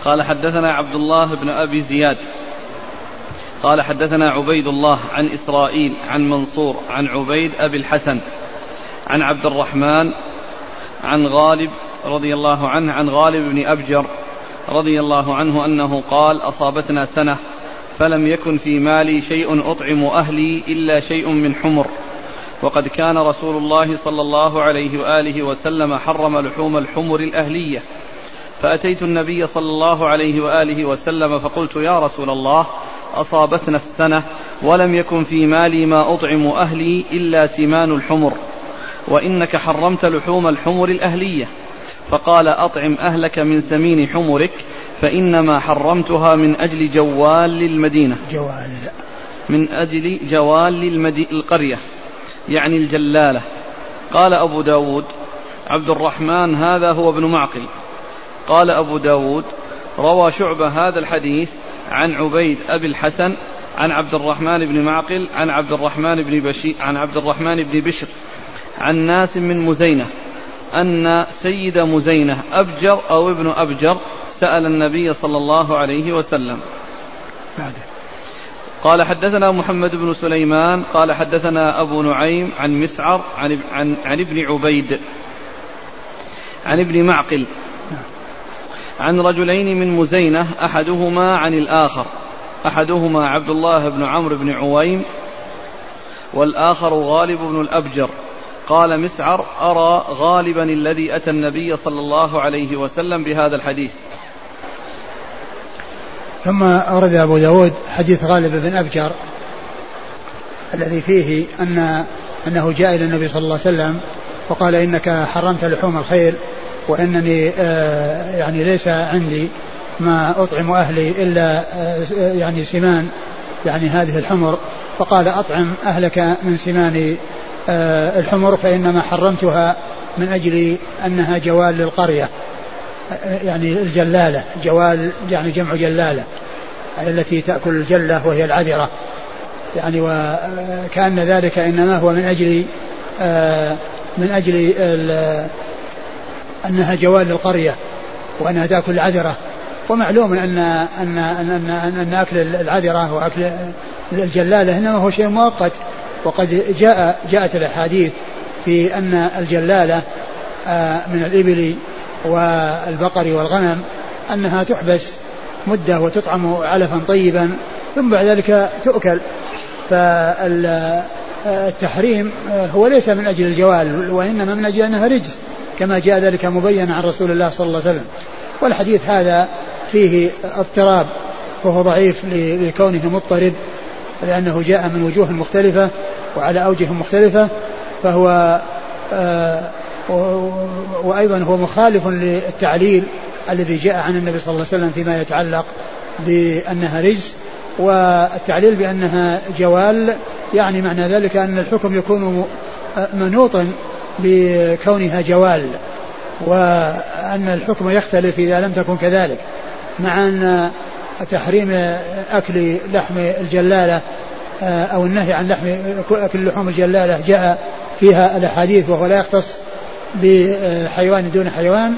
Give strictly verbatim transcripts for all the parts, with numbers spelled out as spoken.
قال حدثنا عبد الله بن أبي زياد قال حدثنا عبيد الله عن إسرائيل عن منصور عن عبيد أبي الحسن عن عبد الرحمن عن غالب رضي الله عنه عن غالب بن أبجر رضي الله عنه أنه قال أصابتنا سنة فلم يكن في مالي شيء أطعم أهلي إلا شيء من حمر، وقد كان رسول الله صلى الله عليه وآله وسلم حرم لحوم الحمر الأهلية، فأتيت النبي صلى الله عليه وآله وسلم فقلت يا رسول الله أصابتنا السنة ولم يكن في مالي ما أطعم أهلي إلا سمان الحمر، وإنك حرمت لحوم الحمر الأهلية، فقال أطعم أهلك من سمين حمرك فإنما حرمتها من أجل جوال المدينة جوال من أجل جوال المدي... القرية يعني الجلالة. قال أبو داود عبد الرحمن هذا هو ابن معقل. قال أبو داود روى شعبة هذا الحديث عن عبيد أبي الحسن عن عبد الرحمن بن معقل عن عبد الرحمن بن بشير عن عبد الرحمن بن بشر عن ناس من مزينة أن سيد مزينة أبجر أو ابن أبجر سأل النبي صلى الله عليه وسلم. بعده. قال حدثنا محمد بن سليمان قال حدثنا أبو نعيم عن مسعر عن, عن, عن ابن عبيد عن ابن معقل عن رجلين من مزينة أحدهما عن الآخر، أحدهما عبد الله بن عمرو بن عويم والآخر غالب بن الأبجر. قال مسعر أرى غالبا الذي أتى النبي صلى الله عليه وسلم بهذا الحديث. ثم أورد أبو داود حديث غالب بن أبجر الذي فيه أن أنه جاء إلى النبي صلى الله عليه وسلم وقال إنك حرمت لحوم الخيل وإنني آه يعني ليس عندي ما أطعم أهلي إلا آه يعني سمان يعني هذه الحمر، فقال أطعم أهلك من سمان آه الحمر فإنما حرمتها من أجل أنها جوال للقرية يعني الجلالة، جوال يعني جمع جلالة التي تأكل الجلة وهي العذرة يعني، وكان ذلك إنما هو من أجل آه من أجل أنها جوال للقرية وأنها تأكل العذرة. ومعلوم أن أن أن أن, أن أكل العذرة وأكل الجلالة إنما هو شيء مؤقت، وقد جاء جاءت الأحاديث في أن الجلالة آه من الإبل والبقر والغنم أنها تحبس مدة وتطعم علفا طيبا ثم بعد ذلك تؤكل. فالتحريم هو ليس من أجل الجوال وإنما من أجل أنها رجس كما جاء ذلك مبين عن رسول الله صلى الله عليه وسلم. والحديث هذا فيه اضطراب وهو ضعيف لكونه مضطرب لأنه جاء من وجوه مختلفة وعلى أوجه مختلفة، فهو آه وأيضا هو مخالف للتعليل الذي جاء عن النبي صلى الله عليه وسلم فيما يتعلق بأنها رجس، والتعليل بأنها جوال يعني معنى ذلك أن الحكم يكون منوطا بكونها جوال، وأن الحكم يختلف إذا لم تكن كذلك، مع أن تحريم أكل لحم الجلالة أو النهي عن لحم أكل لحوم الجلالة جاء فيها الأحاديث وهو لا يختص بحيوان دون حيوان،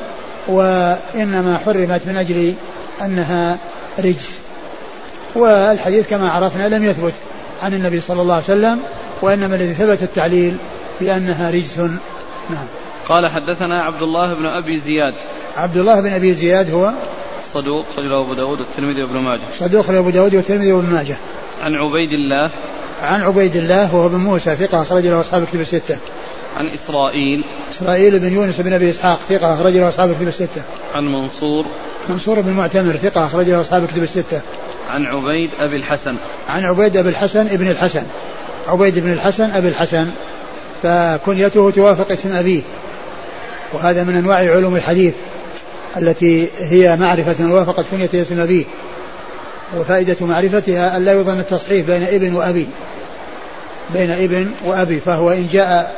وإنما حرمت من أجل أنها رجس. والحديث كما عرفنا لم يثبت عن النبي صلى الله عليه وسلم، وإنما الذي ثبت التعليل بأنها رجس. نعم. قال حدثنا عبد الله بن أبي زياد. عبد الله بن أبي زياد هو صدوق رجله أبو داود والترمذي وابن ماجه. صدوق رجله أبو داود والترمذي وابن ماجه. عن عبيد الله عن عبيد الله وهو بن موسى ثقة أخرج له أصحاب الكتب الستة. عن إسرائيل إسرائيل بن يونس بن أبي إسحاق ثقة أخرج له أصحاب الكتب الستة. عن منصور منصور بن معتمر ثقة أخرج له أصحاب الكتب الستة. عن عبيد أبي الحسن عن عبيد أبي الحسن ابن الحسن عبيد بن الحسن أبي الحسن، فكنيته توافق اسم أبيه، وهذا من أنواع علوم الحديث التي هي معرفة وافقت كنية اسم أبيه، وفائدة معرفتها أن لا يظن التصحيف بين ابن وأبي بين ابن وأبي، فهو إن جاء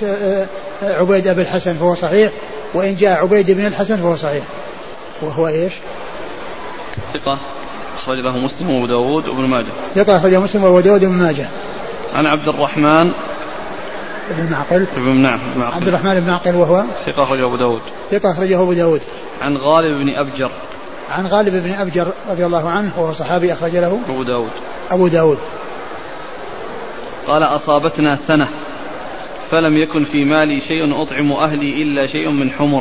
عبيد أبي الحسن فهو صحيح، وإن جاء عبيد بن الحسن فهو صحيح. وهو إيش؟ ثقة أخرج له مسلم وأبو داود وابن ماجه. ثقة أخرج مسلم وأبو داود وابن ماجه. عن عبد الرحمن بن معقل ابن نعم عبد الرحمن بن معقل وهو ثقة أخرجه أبو داود. ثقة أخرجه أبو داود. عن غالب بن أبجر عن غالب بن أبجر رضي الله عنه وهو صحابي أخرج له أبو داود أبو داود قال أصابتنا سنة فلم يكن في مالي شيء أطعم أهلي إلا شيء من حمر.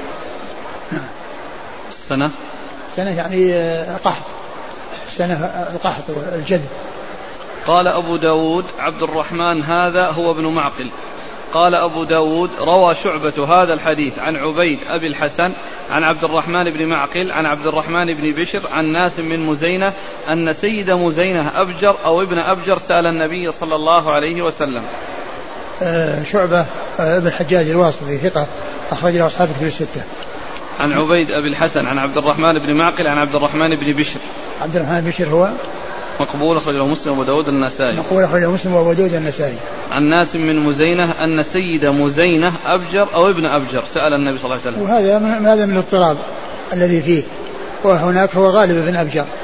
السنة سنة يعني قحط، سنة القحط والجذب. قال أبو داود عبد الرحمن هذا هو ابن معقل. قال أبو داود روى شعبة هذا الحديث عن عبيد أبي الحسن عن عبد الرحمن بن معقل عن عبد الرحمن بن بشر عن ناس من مزينة أن سيد مزينة أبجر أو ابن أبجر سأل النبي صلى الله عليه وسلم. آه شعبة ابن الحجاج الواسطي ثقة أخرج له أصحاب كتب الستة. عن عبيد أبي الحسن عن عبد الرحمن بن معقل عن عبد الرحمن بن بشر. عبد الرحمن بن بشر هو مقبول أخرجه مسلم وأبو داود النسائي. مقبول أخرجه مسلم وأبو داود النسائي. عن ناس من مزينة أن سيد مزينة أبجر أو ابن أبجر سأل النبي صلى الله عليه وسلم. وهذا من هذا من الاضطراب الذي فيه، وهناك هو غالب بن أبجر